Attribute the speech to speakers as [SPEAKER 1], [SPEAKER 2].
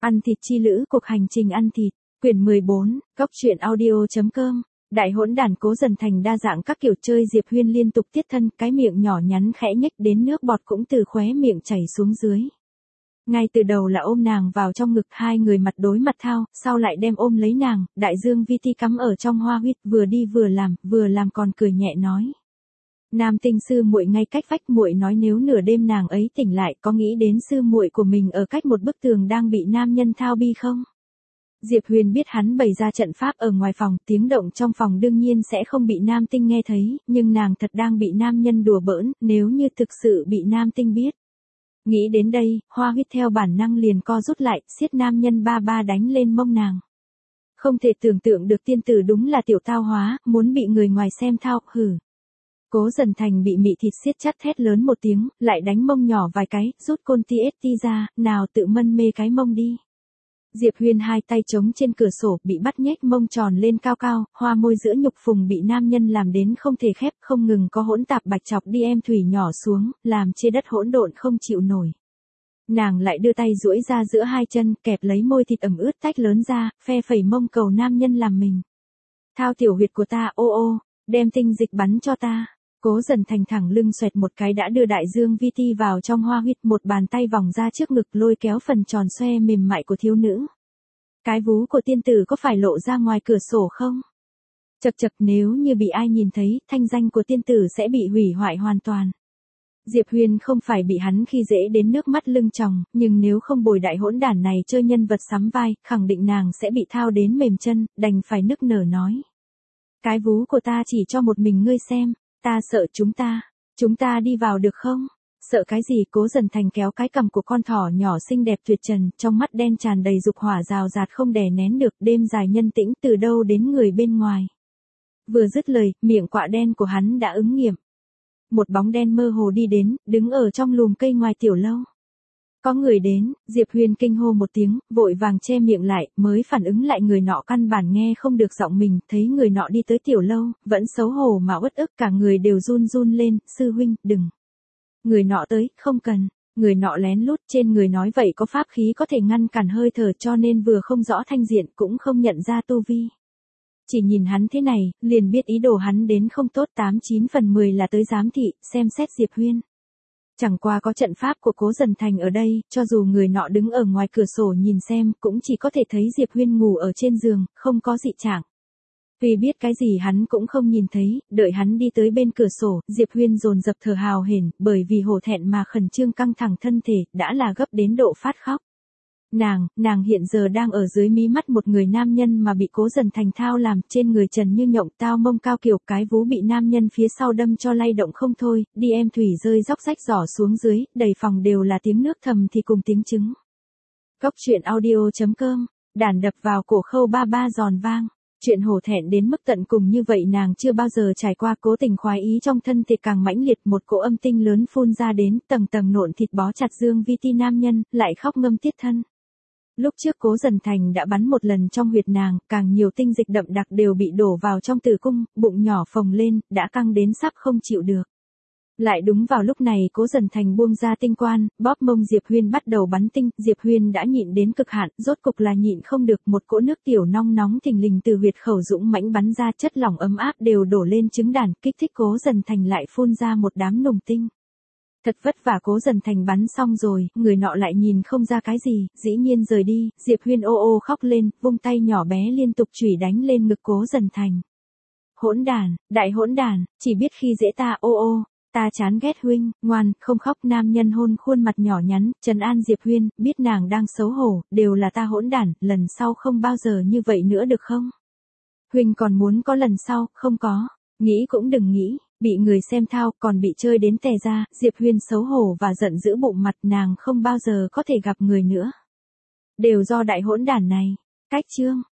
[SPEAKER 1] Ăn thịt chi lữ, cuộc hành trình ăn thịt, quyển 14, góc truyện audio.com. Đại hỗn đản Cố Dần Thành đa dạng các kiểu chơi Diệp Huyên liên tục tiết thân, cái miệng nhỏ nhắn khẽ nhếch đến nước bọt cũng từ khóe miệng chảy xuống dưới. Ngay từ đầu là ôm nàng vào trong ngực, hai người mặt đối mặt thao, sau lại đem ôm lấy nàng, đại dương vi ti cắm ở trong hoa huyết, vừa đi vừa làm còn cười nhẹ nói. Nam Tinh sư muội ngay cách vách, muội nói nếu nửa đêm nàng ấy tỉnh lại có nghĩ đến sư muội của mình ở cách một bức tường đang bị nam nhân thao bi không? Diệp Huyền biết hắn bày ra trận pháp ở ngoài phòng, tiếng động trong phòng đương nhiên sẽ không bị Nam Tinh nghe thấy, nhưng nàng thật đang bị nam nhân đùa bỡn, nếu như thực sự bị Nam Tinh biết. Nghĩ đến đây, hoa huyết theo bản năng liền co rút lại, siết nam nhân ba ba đánh lên mông nàng. Không thể tưởng tượng được tiên tử đúng là tiểu tao hóa, muốn bị người ngoài xem thao, hử. Cố Dần Thành bị mị thịt siết chặt thét lớn một tiếng, lại đánh mông nhỏ vài cái, rút côn TST ra, nào tự mân mê cái mông đi. Diệp Huyên hai tay chống trên cửa sổ, bị bắt nhếch mông tròn lên cao cao, hoa môi giữa nhục phùng bị nam nhân làm đến không thể khép, không ngừng có hỗn tạp bạch chọc đi em thủy nhỏ xuống, làm chê đất hỗn độn không chịu nổi. Nàng lại đưa tay duỗi ra giữa hai chân, kẹp lấy môi thịt ẩm ướt tách lớn ra, phe phẩy mông cầu nam nhân làm mình. Thao tiểu huyệt của ta, ô ô, đem tinh dịch bắn cho ta. Cố Dần Thành thẳng lưng xoẹt một cái đã đưa đại dương vi ti vào trong hoa huyết, một bàn tay vòng ra trước ngực lôi kéo phần tròn xoe mềm mại của thiếu nữ. Cái vú của tiên tử có phải lộ ra ngoài cửa sổ không? Chật chật, nếu như bị ai nhìn thấy, thanh danh của tiên tử sẽ bị hủy hoại hoàn toàn. Diệp Huyền không phải bị hắn khi dễ đến nước mắt lưng tròng, nhưng nếu không bồi đại hỗn đản này chơi nhân vật sắm vai, khẳng định nàng sẽ bị thao đến mềm chân, đành phải nức nở nói. Cái vú của ta chỉ cho một mình ngươi xem. Ta sợ chúng ta đi vào được không? Sợ cái gì? Cố Dần Thành kéo cái cằm của con thỏ nhỏ xinh đẹp tuyệt trần, trong mắt đen tràn đầy dục hỏa rào rạt không đè nén được, đêm dài nhân tĩnh từ đâu đến người bên ngoài. Vừa dứt lời, miệng quạ đen của hắn đã ứng nghiệm. Một bóng đen mơ hồ đi đến, đứng ở trong lùm cây ngoài tiểu lâu. Có người đến, Diệp Huyền kinh hô một tiếng, vội vàng che miệng lại, mới phản ứng lại người nọ căn bản nghe không được giọng mình, thấy người nọ đi tới tiểu lâu, vẫn xấu hổ mà uất ức, cả người đều run run lên, sư huynh, đừng. Người nọ tới, không cần, người nọ lén lút, trên người nói vậy có pháp khí có thể ngăn cản hơi thở cho nên vừa không rõ thanh diện cũng không nhận ra tu vi. Chỉ nhìn hắn thế này, liền biết ý đồ hắn đến không tốt, 89 phần 10 là tới giám thị, xem xét Diệp Huyền. Chẳng qua có trận pháp của Cố Dần Thành ở đây, cho dù người nọ đứng ở ngoài cửa sổ nhìn xem, cũng chỉ có thể thấy Diệp Huyên ngủ ở trên giường, không có dị trạng. Vì biết cái gì hắn cũng không nhìn thấy, đợi hắn đi tới bên cửa sổ, Diệp Huyên dồn dập thở hào hển, bởi vì hổ thẹn mà khẩn trương căng thẳng thân thể, đã là gấp đến độ phát khóc. Nàng hiện giờ đang ở dưới mí mắt một người nam nhân mà bị Cố Dần Thành thao làm, trên người trần như nhộng, tao mông cao kiểu, cái vú bị nam nhân phía sau đâm cho lay động không thôi, đi em thủy rơi róc rách giỏ xuống dưới, đầy phòng đều là tiếng nước thầm thì cùng tiếng trứng. Góc truyện audio.com, đàn đập vào cổ khâu ba ba giòn vang. Chuyện hổ thẹn đến mức tận cùng như vậy nàng chưa bao giờ trải qua, cố tình khoái ý trong thân thể càng mãnh liệt, một cỗ âm tinh lớn phun ra đến, tầng tầng nộn thịt bó chặt dương vi ti nam nhân, lại khóc ngâm tiết thân. Lúc trước Cố Dần Thành đã bắn một lần trong huyệt nàng, càng nhiều tinh dịch đậm đặc đều bị đổ vào trong tử cung, bụng nhỏ phồng lên, đã căng đến sắp không chịu được. Lại đúng vào lúc này Cố Dần Thành buông ra tinh quan, bóp mông Diệp Huyên bắt đầu bắn tinh, Diệp Huyên đã nhịn đến cực hạn, rốt cục là nhịn không được, một cỗ nước tiểu nong nóng thình lình từ huyệt khẩu dũng mãnh bắn ra, chất lỏng ấm áp đều đổ lên trứng đàn, kích thích Cố Dần Thành lại phun ra một đám nùng tinh. Thật vất vả Cố Dần Thành bắn xong rồi, người nọ lại nhìn không ra cái gì, dĩ nhiên rời đi, Diệp Huyên ô ô khóc lên, vung tay nhỏ bé liên tục chủy đánh lên ngực Cố Dần Thành. Hỗn đàn, đại hỗn đàn, chỉ biết khi dễ ta, ô ô, ta chán ghét huynh, ngoan, không khóc. Nam nhân hôn khuôn mặt nhỏ nhắn, trấn an Diệp Huyên, biết nàng đang xấu hổ, đều là ta hỗn đản, lần sau không bao giờ như vậy nữa được không? Huynh còn muốn có lần sau, không có, nghĩ cũng đừng nghĩ. Bị người xem thao, còn bị chơi đến tè ra, Diệp Huyên xấu hổ và giận dữ bụng mặt, nàng không bao giờ có thể gặp người nữa. Đều do đại hỗn đản này. Cách chương.